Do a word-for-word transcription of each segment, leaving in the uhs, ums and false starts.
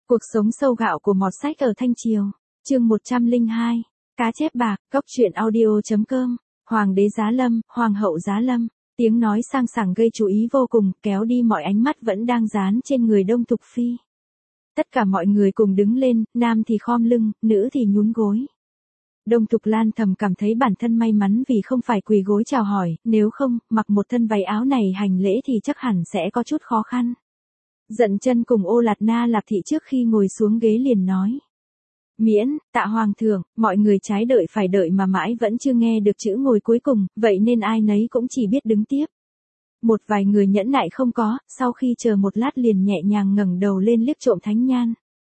Cuộc sống sâu gạo của mọt sách ở Thanh Triều. Chương một trăm lẻ hai. Cá chép bạc, cốc truyện audio chấm com. Hoàng đế Giá Lâm, hoàng hậu Giá Lâm. Tiếng nói sang sảng gây chú ý vô cùng, kéo đi mọi ánh mắt vẫn đang dán trên người Đông Thục Phi. Tất cả mọi người cùng đứng lên, nam thì khom lưng, nữ thì nhún gối. Đông Thục Lan thầm cảm thấy bản thân may mắn vì không phải quỳ gối chào hỏi, nếu không, mặc một thân váy áo này hành lễ thì chắc hẳn sẽ có chút khó khăn. Dận chân cùng Ô Lạt Na Lạp Thị trước khi ngồi xuống ghế liền nói. Miễn, tạ hoàng thượng, mọi người trái đợi phải đợi mà mãi vẫn chưa nghe được chữ ngồi cuối cùng, vậy nên ai nấy cũng chỉ biết đứng tiếp. Một vài người nhẫn nại không có, sau khi chờ một lát liền nhẹ nhàng ngẩng đầu lên liếc trộm thánh nhan.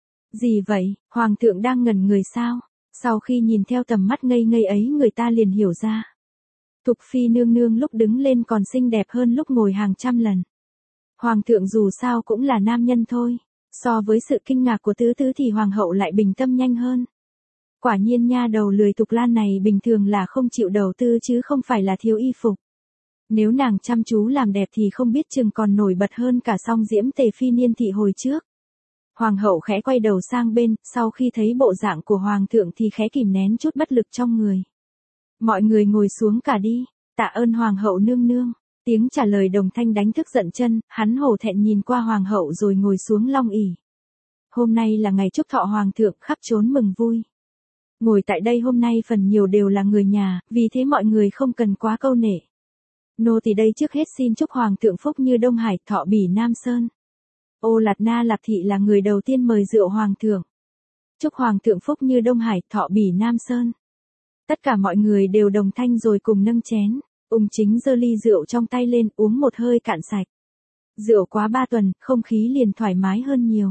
Gì vậy, hoàng thượng đang ngẩn người sao? Sau khi nhìn theo tầm mắt ngây ngây ấy người ta liền hiểu ra. Thục Phi nương nương lúc đứng lên còn xinh đẹp hơn lúc ngồi hàng trăm lần. Hoàng thượng dù sao cũng là nam nhân thôi, so với sự kinh ngạc của tứ tứ thì hoàng hậu lại bình tâm nhanh hơn. Quả nhiên nha đầu lười Thục Lan này bình thường là không chịu đầu tư chứ không phải là thiếu y phục. Nếu nàng chăm chú làm đẹp thì không biết chừng còn nổi bật hơn cả song diễm tề phi niên thị hồi trước. Hoàng hậu khẽ quay đầu sang bên, sau khi thấy bộ dạng của hoàng thượng thì khẽ kìm nén chút bất lực trong người. Mọi người ngồi xuống cả đi, tạ ơn hoàng hậu nương nương. Tiếng trả lời đồng thanh đánh thức Dận chân, hắn hổ thẹn nhìn qua hoàng hậu rồi ngồi xuống long ỷ. Hôm nay là ngày chúc thọ hoàng thượng, khắp trốn mừng vui. Ngồi tại đây hôm nay phần nhiều đều là người nhà, vì thế mọi người không cần quá câu nể. Nô tỳ đây trước hết xin chúc hoàng thượng phúc như Đông Hải, thọ bỉ Nam Sơn. Ô Lạt Na Lạp Thị là người đầu tiên mời rượu hoàng thượng. Chúc hoàng thượng phúc như Đông Hải, thọ bỉ Nam Sơn. Tất cả mọi người đều đồng thanh rồi cùng nâng chén. Ung Chính giơ ly rượu trong tay lên uống một hơi cạn sạch. Rượu quá ba tuần, không khí liền thoải mái hơn nhiều.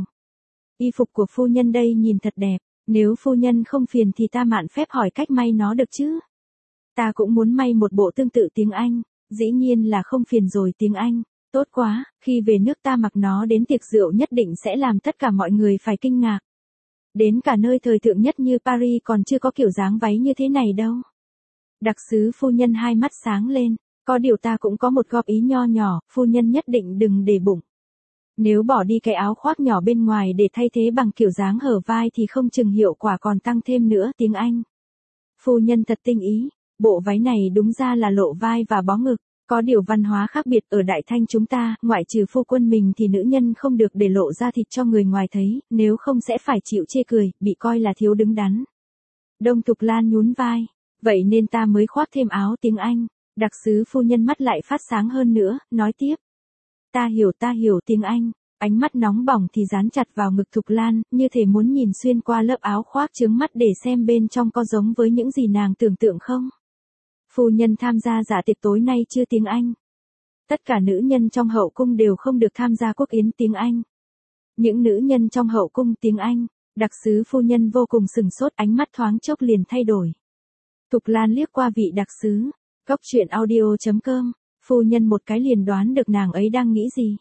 Y phục của phu nhân đây nhìn thật đẹp, nếu phu nhân không phiền thì ta mạn phép hỏi cách may nó được chứ. Ta cũng muốn may một bộ tương tự tiếng Anh, dĩ nhiên là không phiền rồi tiếng Anh, tốt quá, khi về nước ta mặc nó đến tiệc rượu nhất định sẽ làm tất cả mọi người phải kinh ngạc. Đến cả nơi thời thượng nhất như Paris còn chưa có kiểu dáng váy như thế này đâu. Đặc sứ phu nhân hai mắt sáng lên, có điều ta cũng có một góp ý nho nhỏ, phu nhân nhất định đừng để bụng. Nếu bỏ đi cái áo khoác nhỏ bên ngoài để thay thế bằng kiểu dáng hở vai thì không chừng hiệu quả còn tăng thêm nữa tiếng Anh. Phu nhân thật tinh ý, bộ váy này đúng ra là lộ vai và bó ngực, có điều văn hóa khác biệt ở Đại Thanh chúng ta, ngoại trừ phu quân mình thì nữ nhân không được để lộ ra thịt cho người ngoài thấy, nếu không sẽ phải chịu chê cười, bị coi là thiếu đứng đắn. Đông Thục Lan nhún vai. Vậy nên ta mới khoác thêm áo tiếng Anh. Đặc sứ phu nhân mắt lại phát sáng hơn nữa, nói tiếp. Ta hiểu ta hiểu tiếng Anh. Ánh mắt nóng bỏng thì dán chặt vào ngực Thục Lan, như thể muốn nhìn xuyên qua lớp áo khoác chướng mắt để xem bên trong có giống với những gì nàng tưởng tượng không. Phu nhân tham gia dạ tiệc tối nay chưa tiếng Anh. Tất cả nữ nhân trong hậu cung đều không được tham gia quốc yến tiếng Anh. Những nữ nhân trong hậu cung tiếng Anh. Đặc sứ phu nhân vô cùng sừng sốt, ánh mắt thoáng chốc liền thay đổi. Thục Lan liếc qua vị đặc sứ, cốc truyện audio chấm com, phu nhân một cái liền đoán được nàng ấy đang nghĩ gì.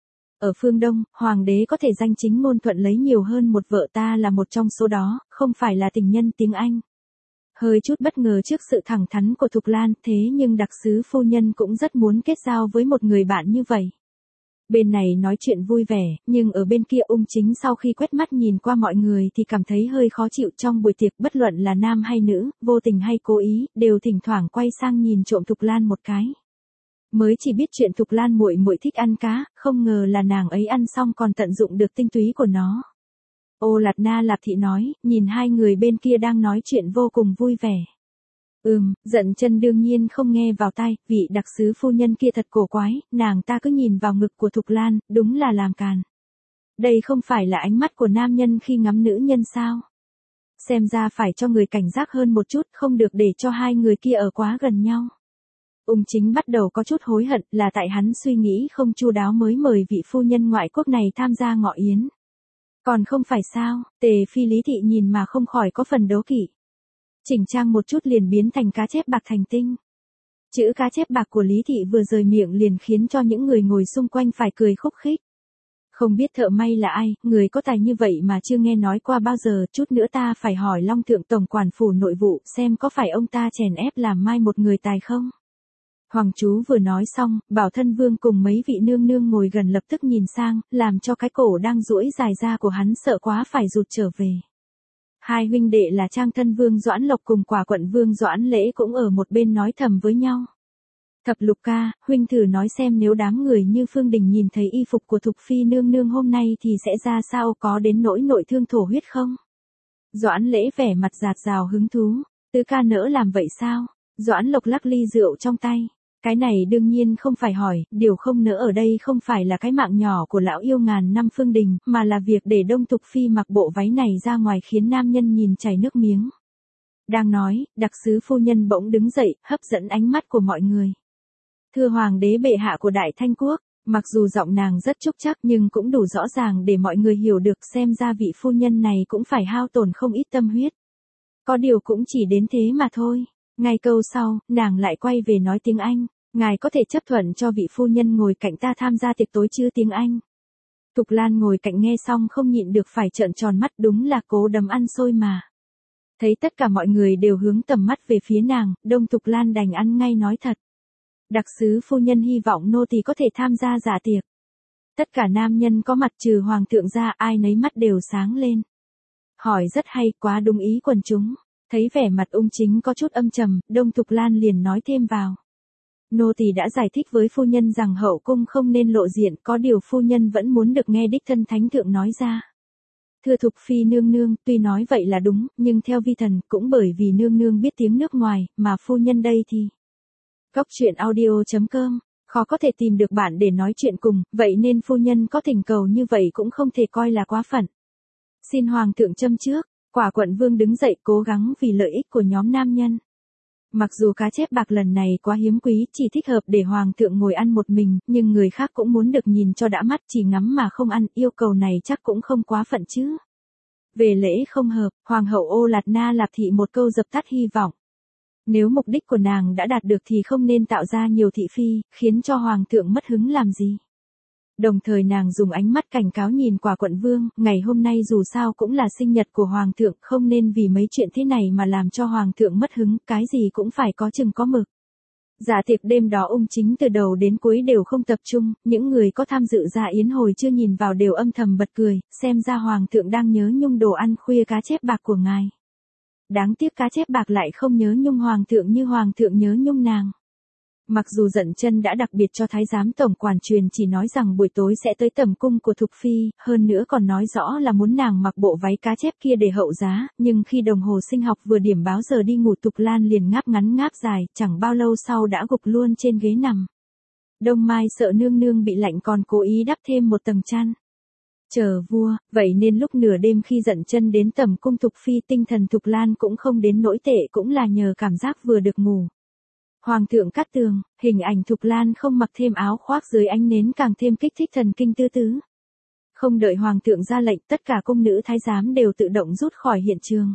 Ở phương Đông, hoàng đế có thể danh chính ngôn thuận lấy nhiều hơn một vợ, ta là một trong số đó, không phải là tình nhân tiếng Anh. Hơi chút bất ngờ trước sự thẳng thắn của Thục Lan, thế nhưng đặc sứ phu nhân cũng rất muốn kết giao với một người bạn như vậy. Bên này nói chuyện vui vẻ, nhưng ở bên kia Ung Chính sau khi quét mắt nhìn qua mọi người thì cảm thấy hơi khó chịu. Trong buổi tiệc bất luận là nam hay nữ, vô tình hay cố ý, đều thỉnh thoảng quay sang nhìn trộm Thục Lan một cái. Mới chỉ biết chuyện Thục Lan muội muội thích ăn cá, không ngờ là nàng ấy ăn xong còn tận dụng được tinh túy của nó. Ô Lạt Na Lạp Thị nói, nhìn hai người bên kia đang nói chuyện vô cùng vui vẻ. Ừm, Dận chân đương nhiên không nghe vào tai, vị đặc sứ phu nhân kia thật cổ quái, nàng ta cứ nhìn vào ngực của Thục Lan, đúng là làm càn. Đây không phải là ánh mắt của nam nhân khi ngắm nữ nhân sao? Xem ra phải cho người cảnh giác hơn một chút, không được để cho hai người kia ở quá gần nhau. Ung Chính bắt đầu có chút hối hận, là tại hắn suy nghĩ không chu đáo mới mời vị phu nhân ngoại quốc này tham gia ngọ yến. Còn không phải sao, Tề Phi Lý Thị nhìn mà không khỏi có phần đố kỵ. Chỉnh trang một chút liền biến thành cá chép bạc thành tinh. Chữ cá chép bạc của Lý Thị vừa rời miệng liền khiến cho những người ngồi xung quanh phải cười khúc khích. Không biết thợ may là ai, người có tài như vậy mà chưa nghe nói qua bao giờ, chút nữa ta phải hỏi Long Thượng Tổng quản phủ nội vụ xem có phải ông ta chèn ép làm mai một người tài không. Hoàng chú vừa nói xong, Bảo Thân Vương cùng mấy vị nương nương ngồi gần lập tức nhìn sang, làm cho cái cổ đang duỗi dài ra của hắn sợ quá phải rụt trở về. Hai huynh đệ là Trang Thân Vương Doãn Lộc cùng Quả Quận Vương Doãn Lễ cũng ở một bên nói thầm với nhau. Thập Lục ca, huynh thử nói xem nếu đám người như Phương Đình nhìn thấy y phục của Thục Phi nương nương hôm nay thì sẽ ra sao, có đến nỗi nội thương thổ huyết không? Doãn Lễ vẻ mặt dạt dào hứng thú, tứ ca nỡ làm vậy sao? Doãn Lộc lắc ly rượu trong tay. Cái này đương nhiên không phải hỏi, điều không nỡ ở đây không phải là cái mạng nhỏ của lão yêu ngàn năm Phương Đình, mà là việc để Đông Thục Phi mặc bộ váy này ra ngoài khiến nam nhân nhìn chảy nước miếng. Đang nói, đặc sứ phu nhân bỗng đứng dậy, hấp dẫn ánh mắt của mọi người. Thưa Hoàng đế bệ hạ của Đại Thanh Quốc, mặc dù giọng nàng rất trúc chắc nhưng cũng đủ rõ ràng để mọi người hiểu được xem ra vị phu nhân này cũng phải hao tổn không ít tâm huyết. Có điều cũng chỉ đến thế mà thôi. Ngay câu sau, nàng lại quay về nói tiếng Anh. Ngài có thể chấp thuận cho vị phu nhân ngồi cạnh ta tham gia tiệc tối chưa tiếng Anh? Thục Lan ngồi cạnh nghe xong không nhịn được phải trợn tròn mắt, đúng là cố đấm ăn xôi mà. Thấy tất cả mọi người đều hướng tầm mắt về phía nàng, Đông Thục Lan đành ăn ngay nói thật. Đặc sứ phu nhân hy vọng nô tỳ có thể tham gia dạ tiệc. Tất cả nam nhân có mặt trừ hoàng thượng ra ai nấy mắt đều sáng lên. Hỏi rất hay, quá đúng ý quần chúng. Thấy vẻ mặt ung chính có chút âm trầm, Đông Thục Lan liền nói thêm vào. Nô tỳ đã giải thích với phu nhân rằng hậu cung không nên lộ diện, có điều phu nhân vẫn muốn được nghe đích thân thánh thượng nói ra. Thưa Thục Phi nương nương, tuy nói vậy là đúng, nhưng theo vi thần, cũng bởi vì nương nương biết tiếng nước ngoài, mà phu nhân đây thì... Góc truyện audio chấm com, khó có thể tìm được bạn để nói chuyện cùng, vậy nên phu nhân có thỉnh cầu như vậy cũng không thể coi là quá phận. Xin Hoàng thượng châm trước, Quả Quận Vương đứng dậy cố gắng vì lợi ích của nhóm nam nhân. Mặc dù cá chép bạc lần này quá hiếm quý, chỉ thích hợp để Hoàng thượng ngồi ăn một mình, nhưng người khác cũng muốn được nhìn cho đã mắt, chỉ ngắm mà không ăn, yêu cầu này chắc cũng không quá phận chứ. Về lễ không hợp, Hoàng hậu Ô Lạt Na Lạp Thị một câu dập tắt hy vọng. Nếu mục đích của nàng đã đạt được thì không nên tạo ra nhiều thị phi, khiến cho Hoàng thượng mất hứng làm gì. Đồng thời nàng dùng ánh mắt cảnh cáo nhìn Quả Quận Vương, ngày hôm nay dù sao cũng là sinh nhật của Hoàng thượng, không nên vì mấy chuyện thế này mà làm cho Hoàng thượng mất hứng, cái gì cũng phải có chừng có mực. Dạ tiệc đêm đó ung chính từ đầu đến cuối đều không tập trung, những người có tham dự dạ yến hồi chưa nhìn vào đều âm thầm bật cười, xem ra Hoàng thượng đang nhớ nhung đồ ăn khuya cá chép bạc của ngài. Đáng tiếc cá chép bạc lại không nhớ nhung Hoàng thượng như Hoàng thượng nhớ nhung nàng. Mặc dù Dận Chân đã đặc biệt cho thái giám tổng quản truyền chỉ nói rằng buổi tối sẽ tới tầm cung của Thục Phi, hơn nữa còn nói rõ là muốn nàng mặc bộ váy cá chép kia để hậu giá, nhưng khi đồng hồ sinh học vừa điểm báo giờ đi ngủ Thục Lan liền ngáp ngắn ngáp dài, chẳng bao lâu sau đã gục luôn trên ghế nằm. Đông Mai sợ nương nương bị lạnh còn cố ý đắp thêm một tầng chăn. Chờ vua, vậy nên lúc nửa đêm khi Dận Chân đến tầm cung Thục Phi tinh thần Thục Lan cũng không đến nỗi tệ, cũng là nhờ cảm giác vừa được ngủ. Hoàng thượng cát tường, hình ảnh Thục Lan không mặc thêm áo khoác dưới ánh nến càng thêm kích thích thần kinh tư tứ. Không đợi Hoàng thượng ra lệnh, tất cả cung nữ thái giám đều tự động rút khỏi hiện trường.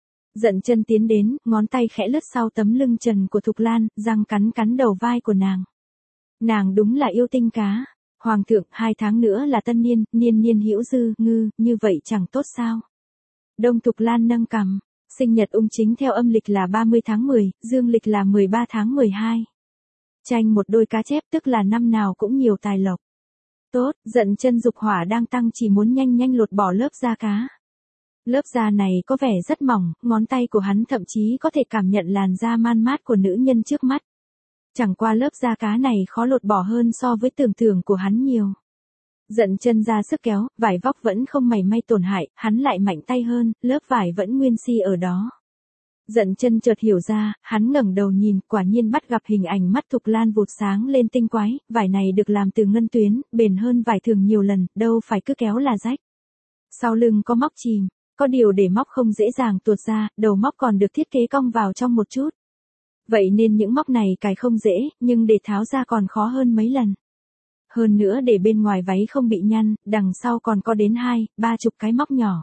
Dận Chân tiến đến, ngón tay khẽ lướt sau tấm lưng trần của Thục Lan, răng cắn cắn đầu vai của nàng. Nàng đúng là yêu tinh cá. Hoàng thượng, hai tháng nữa là tân niên, niên niên hữu dư, ngư, như vậy chẳng tốt sao? Đông Thục Lan nâng cằm. Sinh nhật ung chính theo âm lịch là ba mươi tháng mười, dương lịch là mười ba tháng mười hai. Tranh một đôi cá chép tức là năm nào cũng nhiều tài lộc. Tốt, Dận Chân dục hỏa đang tăng chỉ muốn nhanh nhanh lột bỏ lớp da cá. Lớp da này có vẻ rất mỏng, ngón tay của hắn thậm chí có thể cảm nhận làn da man mát của nữ nhân trước mắt. Chẳng qua lớp da cá này khó lột bỏ hơn so với tưởng tượng của hắn nhiều. Dận Chân ra sức kéo, vải vóc vẫn không mảy may tổn hại, hắn lại mạnh tay hơn, lớp vải vẫn nguyên si ở đó. Dận Chân chợt hiểu ra, hắn ngẩng đầu nhìn, quả nhiên bắt gặp hình ảnh mắt Thục Lan vụt sáng lên tinh quái, vải này được làm từ ngân tuyến, bền hơn vải thường nhiều lần, đâu phải cứ kéo là rách. Sau lưng có móc chìm, có điều để móc không dễ dàng tuột ra, đầu móc còn được thiết kế cong vào trong một chút. Vậy nên những móc này cài không dễ, nhưng để tháo ra còn khó hơn mấy lần. Hơn nữa để bên ngoài váy không bị nhăn, đằng sau còn có đến hai, ba chục cái móc nhỏ.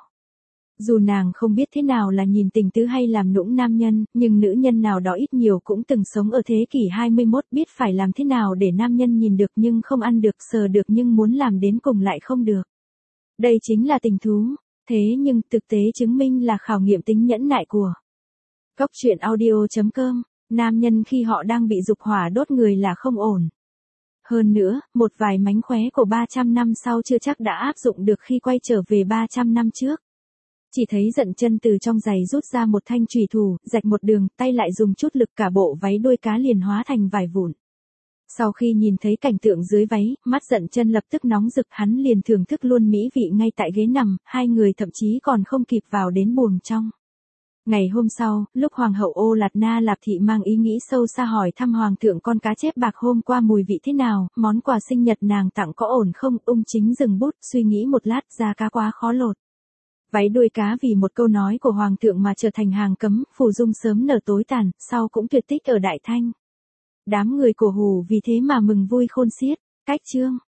Dù nàng không biết thế nào là nhìn tình tứ hay làm nũng nam nhân, nhưng nữ nhân nào đó ít nhiều cũng từng sống ở thế kỷ hai mươi mốt, biết phải làm thế nào để nam nhân nhìn được nhưng không ăn được, sờ được nhưng muốn làm đến cùng lại không được. Đây chính là tình thú, thế nhưng thực tế chứng minh là khảo nghiệm tính nhẫn nại của. Góc truyện audio chấm com Nam nhân khi họ đang bị dục hỏa đốt người là không ổn. Hơn nữa, một vài mánh khóe của ba trăm năm sau chưa chắc đã áp dụng được khi quay trở về ba trăm năm trước. Chỉ thấy Dận Chân từ trong giày rút ra một thanh chùy thủ, rạch một đường, tay lại dùng chút lực cả bộ váy đuôi cá liền hóa thành vài vụn. Sau khi nhìn thấy cảnh tượng dưới váy, mắt Dận Chân lập tức nóng rực, hắn liền thưởng thức luôn mỹ vị ngay tại ghế nằm, hai người thậm chí còn không kịp vào đến buồng trong. Ngày hôm sau, lúc Hoàng hậu Ô Lạt Na Lạp Thị mang ý nghĩ sâu xa hỏi thăm Hoàng thượng con cá chép bạc hôm qua mùi vị thế nào, món quà sinh nhật nàng tặng có ổn không, ung chính dừng bút, suy nghĩ một lát, da cá quá khó lột. Váy đuôi cá vì một câu nói của Hoàng thượng mà trở thành hàng cấm, phù dung sớm nở tối tàn, sau cũng tuyệt tích ở Đại Thanh. Đám người cổ hủ vì thế mà mừng vui khôn xiết. Cách chương